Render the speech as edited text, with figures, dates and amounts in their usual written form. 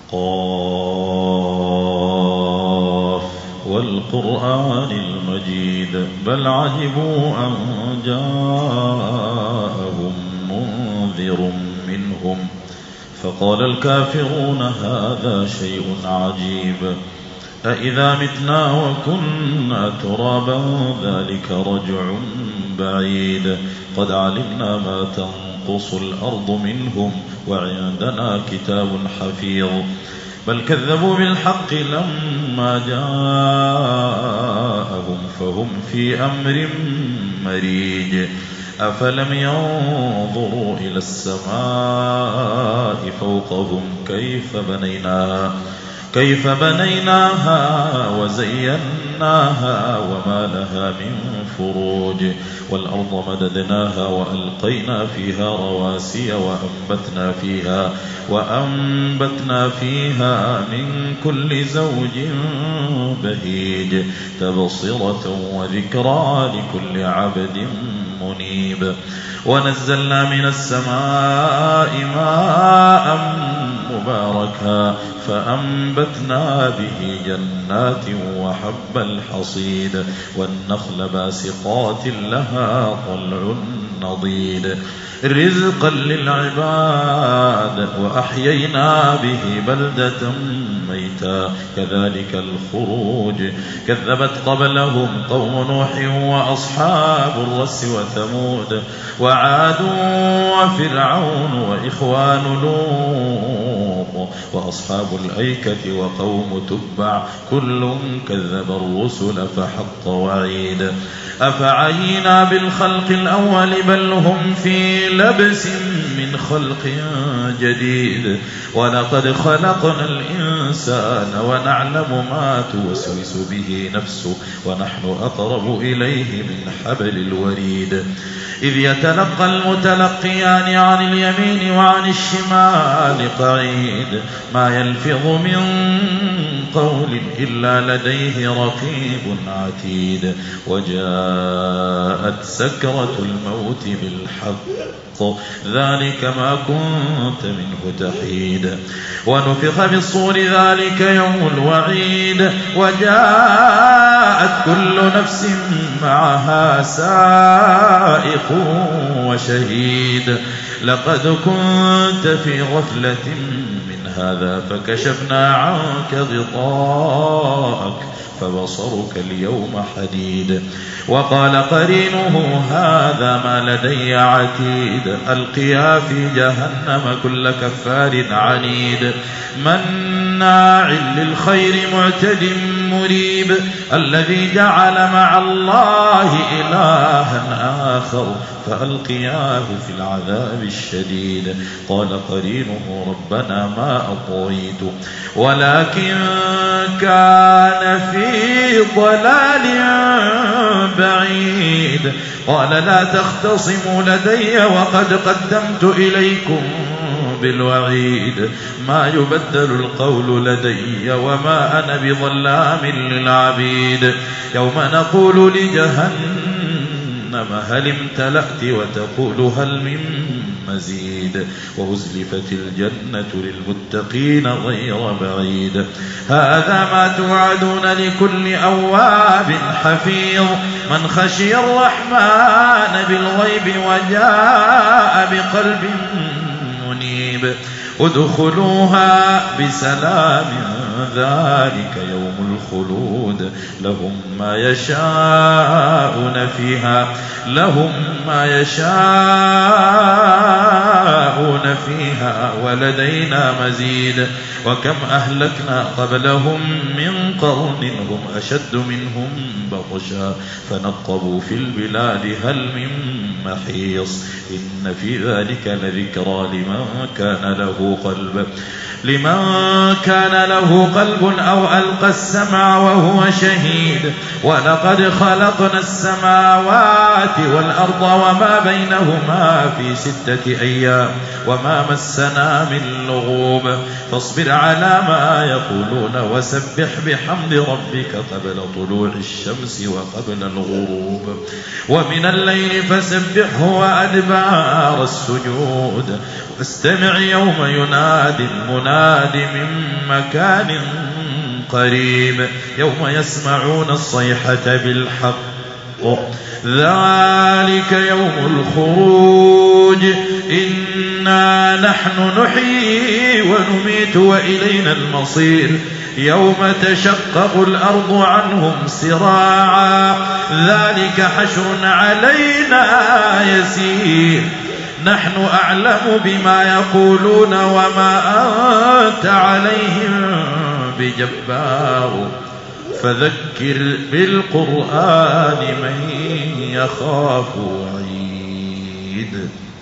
قاف والقرآن المجيد بل عجبوا أن جاءهم منذر منهم فقال الكافرون هذا شيء عجيب أإذا متنا وكنا ترابا ذلك رجع بعيد قد علمنا ما تنقص الأرض منهم وعندنا كتاب حفيظ بل كذبوا بالحق لما جاءهم فهم في أمر مريج أفلم ينظروا إلى السماء فوقهم كيف بنيناها وزيناها وما لها من فروج والأرض مددناها وألقينا فيها رواسي وأنبتنا فيها من كل زوج بهيج تبصرة وذكرى لكل عبد منيب ونزلنا من السماء ماء مباركا فأنبتنا به جنات وحب الحصيد والنخل باسقات لها طلع نضيد رزقا للعباد وأحيينا به بلدة ميتا كذلك الخروج كذبت قبلهم قوم نوح وأصحاب الرس وثمود وعاد وفرعون وإخوان لوط وأصحاب الأيكة وقوم تبع كل كذب الرسل فحق وعيد أفعينا بالخلق الأول بل هم في لبس من خلق جديد ولقد خلقنا الإنسان ونعلم ما توسوس به نفسه ونحن أقرب إليه من حبل الوريد إذ يتلقى المتلقيان عن اليمين وعن الشمال قعيد ما يلفظ من قول إلا لديه رقيب عتيد وجاءت سكرة الموت بالحق ذلك ما كنت منه تحيد ونفخ بالصور ذلك يوم الوعيد وجاءت كل نفس معها سائق وشهيد لقد كنت في غفلة من هذا فكشفنا عنك غطاءك فبصرك اليوم حديد وقال قرينه هذا ما لدي عتيد ألقيا في جهنم كل كفار عنيد مناع للخير معتد مريب الذي جعل مع الله إلها آخر فألقياه في العذاب الشديد قال قرينه ربنا ما أطغيته ولكن كان في ضلال بعيد قال لا تختصموا لدي وقد قدمت إليكم بالوعيد ما يبدل القول لدي وما أنا بظلام للعبيد يوم نقول لجهنم هل امتلأت وتقول هل من مزيد وأزلفت الجنة للمتقين غير بعيد هذا ما توعدون لكل أواب حفيظ من خشي الرحمن بالغيب وجاء بقلب منيب ادخلوها بسلام ذلك يوم الخلود لهم ما يشاءون فيها ولدينا مزيد وكم أهلكنا قبلهم من قرن هم أشد منهم بطشا فنقبوا في البلاد هل من محيص إن في ذلك لذكرى لمن كان له قلب أو ألقى السمع وهو شهيد ولقد خلقنا السماوات والأرض وما بينهما في 6 أيام وما مسنا من لغوب فاصبر على ما يقولون وسبح بحمد ربك قبل طلوع الشمس وقبل الغروب ومن الليل فسبحه وأدبار السجود واستمع يوم ينادي المنادي والرناد من مكان قريب يوم يسمعون الصيحة بالحق ذلك يوم الخروج إنا نحن نحيي ونميت وإلينا المصير يوم تشقق الأرض عنهم سراعا ذلك حشر علينا يسير نحن أعلم بما يقولون وما أنت عليهم بجبار فذكر بالقرآن من يخاف وعيد.